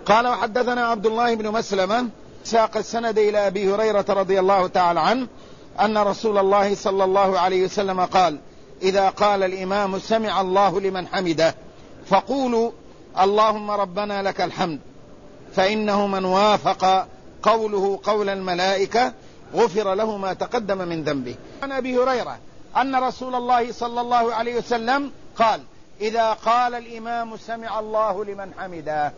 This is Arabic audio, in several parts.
قال وحدثنا عبد الله بن مسلمة ساق السند إلى أبي هريرة رضي الله تعالى عنه أن رسول الله صلى الله عليه وسلم قال: إذا قال الإمام سمع الله لمن حمده فقولوا اللهم ربنا لك الحمد، فإنه من وافق قوله قول الملائكة غفر له ما تقدم من ذنبه. عن أبي هريرة أن رسول الله صلى الله عليه وسلم قال: إذا قال الإمام سمع الله لمن حمده،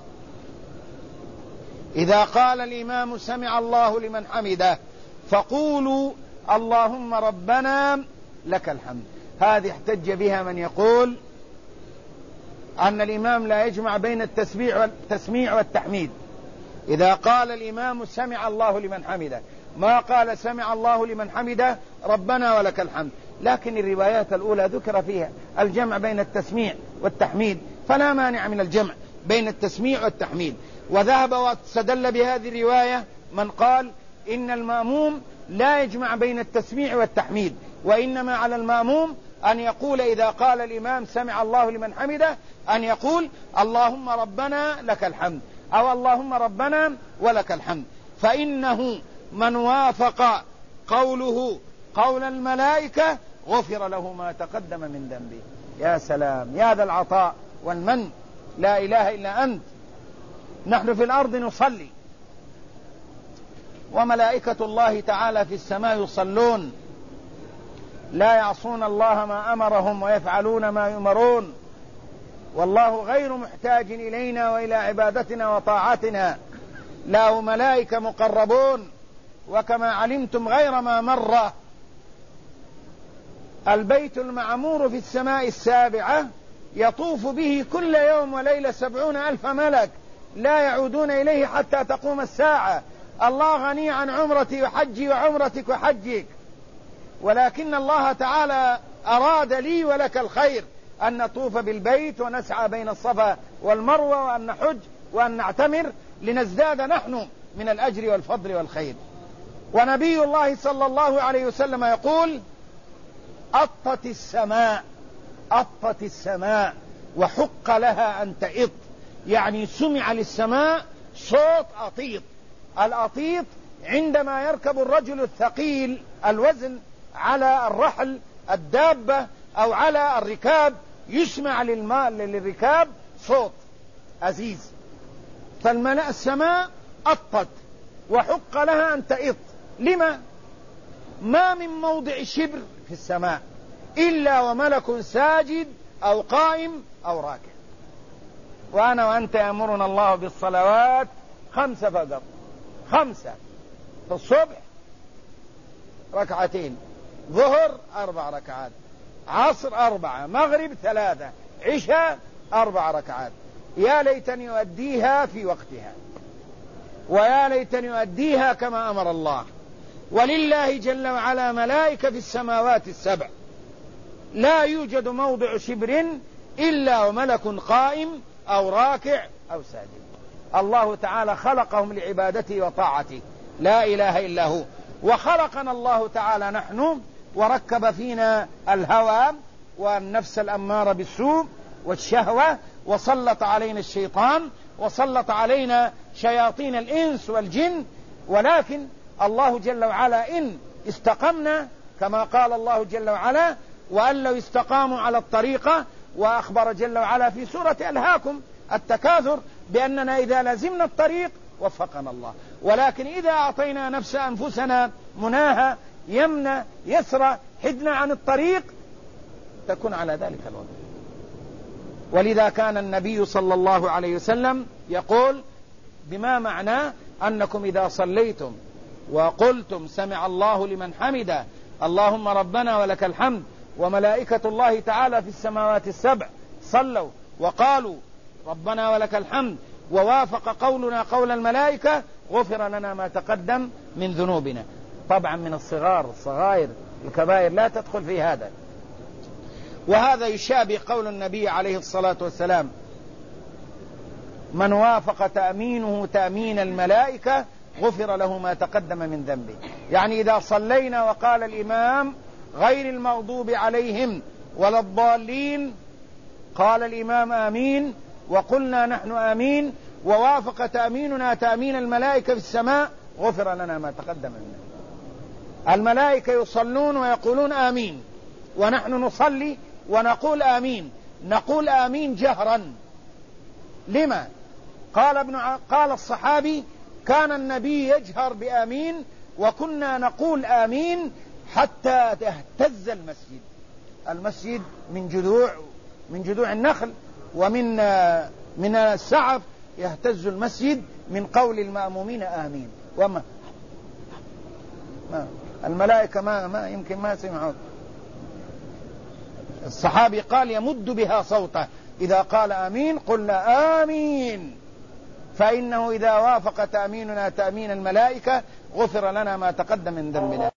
إذا قال الإمام سمع الله لمن حمده فقولوا اللهم ربنا لك الحمد. هذه احتج بها من يقول أن الإمام لا يجمع بين التسميع والتحميد. إذا قال الإمام سمع الله لمن حمده، ما قال سمع الله لمن حمده ربنا ولك الحمد، لكن الروايات الأولى ذكر فيها الجمع بين التسميع والتحميد، فلا مانع من الجمع بين التسميع والتحميد. وذهب واستدل بهذه الرواية من قال إن المأموم لا يجمع بين التسميع والتحميد، وإنما على المأموم أن يقول إذا قال الإمام سمع الله لمن حمده أن يقول اللهم ربنا لك الحمد أو اللهم ربنا ولك الحمد، فإنه من وافق قوله قول الملائكة غفر له ما تقدم من ذنبه. يا سلام، يا ذا العطاء والمن، لا إله إلا أنت. نحن في الأرض نصلي وملائكة الله تعالى في السماء يصلون، لا يعصون الله ما أمرهم ويفعلون ما يؤمرون، والله غير محتاج إلينا وإلى عبادتنا وطاعتنا، له ملائكة مقربون. وكما علمتم غير ما مر البيت المعمور في السماء السابعة يطوف به كل يوم وليلة 70,000 ملك لا يعودون إليه حتى تقوم الساعة. الله غني عن عمرتي وحجي وعمرتك وحجك، ولكن الله تعالى أراد لي ولك الخير أن نطوف بالبيت ونسعى بين الصفا والمروة وأن نحج وأن نعتمر لنزداد نحن من الأجر والفضل والخير. ونبي الله صلى الله عليه وسلم يقول: أطت السماء وحق لها أن تئط، يعني سمع للسماء صوت أطيط. الأطيط عندما يركب الرجل الثقيل الوزن على الرحل الدابة أو على الركاب يسمع للركاب صوت أزيز. فالسماء أطت وحق لها أن تئط. لما؟ ما من موضع شبر في السماء إلا وملك ساجد أو قائم أو راكع. وأنا وأنت يأمرنا الله بالصلوات 5 فقط، 5 في الصبح 2 ظهر 4 ركعات، عصر 4، مغرب 3، عشاء 4 ركعات. يا ليتني يؤديها في وقتها، ويا ليتني يؤديها كما أمر الله. ولله جل وعلا ملائكة في السماوات ال7، لا يوجد موضع شبر إلا وملك قائم أو راكع أو ساجد. الله تعالى خلقهم لعبادته وطاعته، لا إله إلا هو. وخلقنا الله تعالى نحن وركب فينا الهوى والنفس الأمارة بالسوء والشهوة، وسلط علينا الشيطان، وسلط علينا شياطين الإنس والجن. ولكن الله جل وعلا إن استقمنا كما قال الله جل وعلا: وأن لو استقاموا على الطريقة. وأخبر جل وعلا في سورة ألهاكم التكاثر بأننا إذا لزمنا الطريق وفقنا الله، ولكن إذا أعطينا أنفسنا مناها يمنى يسرى حدنا عن الطريق تكون على ذلك الوضع. ولذا كان النبي صلى الله عليه وسلم يقول بما معناه أنكم إذا صليتم وقلتم سمع الله لمن حمده اللهم ربنا ولك الحمد وملائكة الله تعالى في السماوات ال7 صلوا وقالوا ربنا ولك الحمد ووافق قولنا قول الملائكة غفر لنا ما تقدم من ذنوبنا. طبعا من الصغائر الكبائر لا تدخل في هذا. وهذا يشابه قول النبي عليه الصلاة والسلام: من وافق تأمينه تأمين الملائكة غفر له ما تقدم من ذنبه. يعني إذا صلينا وقال الإمام غير المغضوب عليهم ولا الضالين قال الإمام آمين وقلنا نحن آمين ووافق تأميننا تأمين الملائكة في السماء غفر لنا ما تقدم منه. الملائكة يصلون ويقولون آمين، ونحن نصلي ونقول آمين، نقول آمين جهرا. لما؟ قال الصحابي: كان النبي يجهر بآمين وكنا نقول آمين حتى تهتز المسجد. المسجد من جذوع النخل ومن السعف، يهتز المسجد من قول المأمومين آمين. وما الملائكة ما يمكن ما سمعوا. الصحابي قال: يمد بها صوته إذا قال آمين قلنا آمين، فإنه إذا وافق تأميننا تأمين الملائكة غفر لنا ما تقدم من ذنبنا.